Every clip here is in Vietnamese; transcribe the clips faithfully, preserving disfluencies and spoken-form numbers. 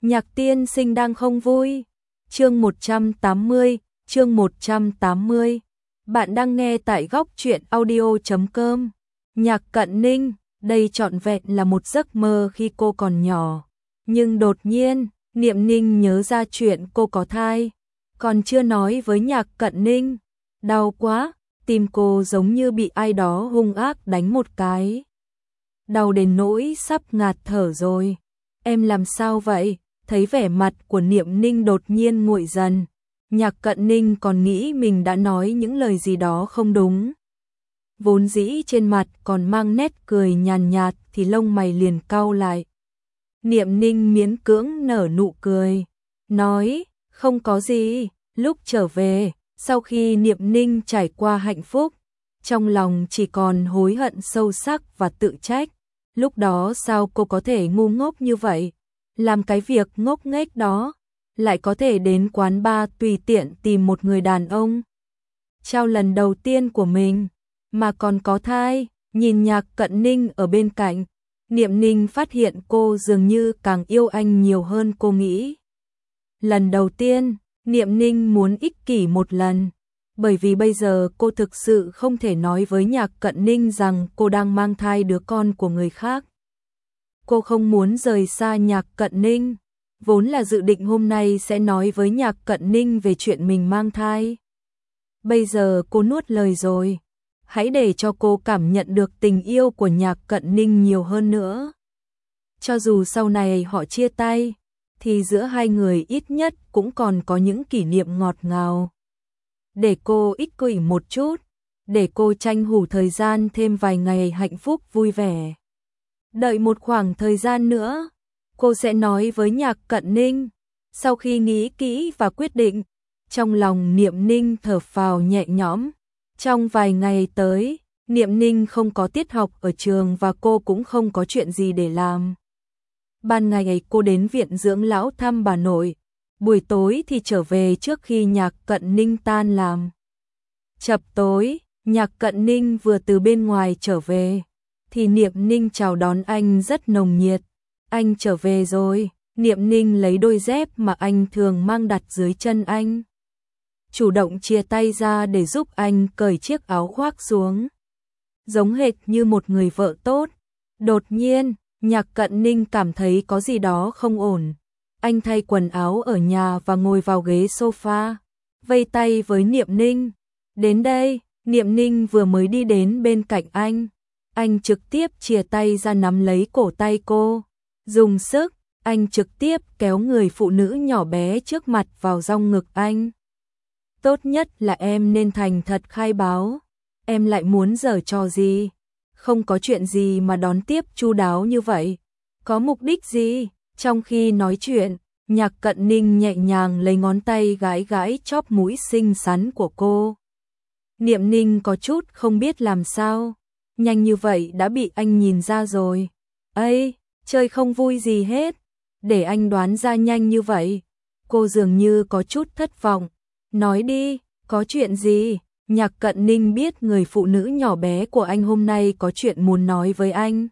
Nhạc tiên sinh đang không vui. Chương một trăm tám mươi, chương một trăm tám mươi. Bạn đang nghe tại góc truyện audio chấm com. Nhạc Cận Ninh, đây trọn vẹn là một giấc mơ khi cô còn nhỏ. Nhưng đột nhiên, Niệm Ninh nhớ ra chuyện cô có thai. Còn chưa nói với Nhạc Cận Ninh. Đau quá, tim cô giống như bị ai đó hung ác đánh một cái. Đau đến nỗi sắp ngạt thở rồi. Em làm sao vậy? Thấy vẻ mặt của Niệm Ninh đột nhiên nguội dần. Nhạc Cận Ninh còn nghĩ mình đã nói những lời gì đó không đúng. Vốn dĩ trên mặt còn mang nét cười nhàn nhạt thì lông mày liền cau lại. Niệm Ninh miễn cưỡng nở nụ cười. Nói, không có gì. Lúc trở về, sau khi Niệm Ninh trải qua hạnh phúc, trong lòng chỉ còn hối hận sâu sắc và tự trách. Lúc đó sao cô có thể ngu ngốc như vậy? Làm cái việc ngốc nghếch đó, lại có thể đến quán bar tùy tiện tìm một người đàn ông. Trao lần đầu tiên của mình, mà còn có thai. Nhìn Nhạc Cận Ninh ở bên cạnh, Niệm Ninh phát hiện cô dường như càng yêu anh nhiều hơn cô nghĩ. Lần đầu tiên, Niệm Ninh muốn ích kỷ một lần, bởi vì bây giờ cô thực sự không thể nói với Nhạc Cận Ninh rằng cô đang mang thai đứa con của người khác. Cô không muốn rời xa Nhạc Cận Ninh, vốn là dự định hôm nay sẽ nói với Nhạc Cận Ninh về chuyện mình mang thai. Bây giờ cô nuốt lời rồi, hãy để cho cô cảm nhận được tình yêu của Nhạc Cận Ninh nhiều hơn nữa. Cho dù sau này họ chia tay, thì giữa hai người ít nhất cũng còn có những kỷ niệm ngọt ngào. Để cô ích kỷ một chút, để cô tranh thủ thời gian thêm vài ngày hạnh phúc vui vẻ. Đợi một khoảng thời gian nữa, cô sẽ nói với Nhạc Cận Ninh. Sau khi nghĩ kỹ và quyết định, trong lòng Niệm Ninh thở phào nhẹ nhõm. Trong vài ngày tới, Niệm Ninh không có tiết học ở trường và cô cũng không có chuyện gì để làm. Ban ngày cô đến viện dưỡng lão thăm bà nội, buổi tối thì trở về trước khi Nhạc Cận Ninh tan làm. Chập tối, Nhạc Cận Ninh vừa từ bên ngoài trở về, thì Niệm Ninh chào đón anh rất nồng nhiệt. Anh trở về rồi. Niệm Ninh lấy đôi dép mà anh thường mang đặt dưới chân anh, chủ động chia tay ra để giúp anh cởi chiếc áo khoác xuống, giống hệt như một người vợ tốt. Đột nhiên, Nhạc Cận Ninh cảm thấy có gì đó không ổn. Anh thay quần áo ở nhà và ngồi vào ghế sofa, vây tay với Niệm Ninh. Đến đây, Niệm Ninh vừa mới đi đến bên cạnh anh. Anh trực tiếp chìa tay ra nắm lấy cổ tay cô. Dùng sức, anh trực tiếp kéo người phụ nữ nhỏ bé trước mặt vào trong ngực anh. Tốt nhất là em nên thành thật khai báo. Em lại muốn giở trò gì? Không có chuyện gì mà đón tiếp chu đáo như vậy. Có mục đích gì? Trong khi nói chuyện, Nhạc Cận Ninh nhẹ nhàng lấy ngón tay gãi gãi chóp mũi xinh xắn của cô. Niệm Ninh có chút không biết làm sao. Nhanh như vậy đã bị anh nhìn ra rồi. Ây, chơi không vui gì hết. Để anh đoán ra nhanh như vậy. Cô dường như có chút thất vọng. Nói đi, có chuyện gì? Nhạc Cận Ninh biết người phụ nữ nhỏ bé của anh hôm nay có chuyện muốn nói với anh.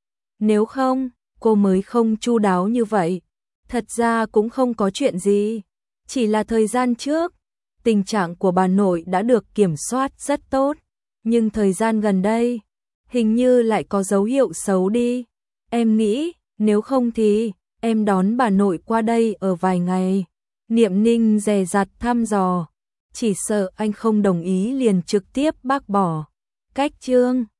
Nếu không, cô mới không chu đáo như vậy. Thật ra cũng không có chuyện gì. Chỉ là thời gian trước, tình trạng của bà nội đã được kiểm soát rất tốt. Nhưng thời gian gần đây, hình như lại có dấu hiệu xấu đi. Em nghĩ, nếu không thì, em đón bà nội qua đây ở vài ngày. Niệm Ninh dè dặt thăm dò. Chỉ sợ anh không đồng ý liền trực tiếp bác bỏ. Cách chương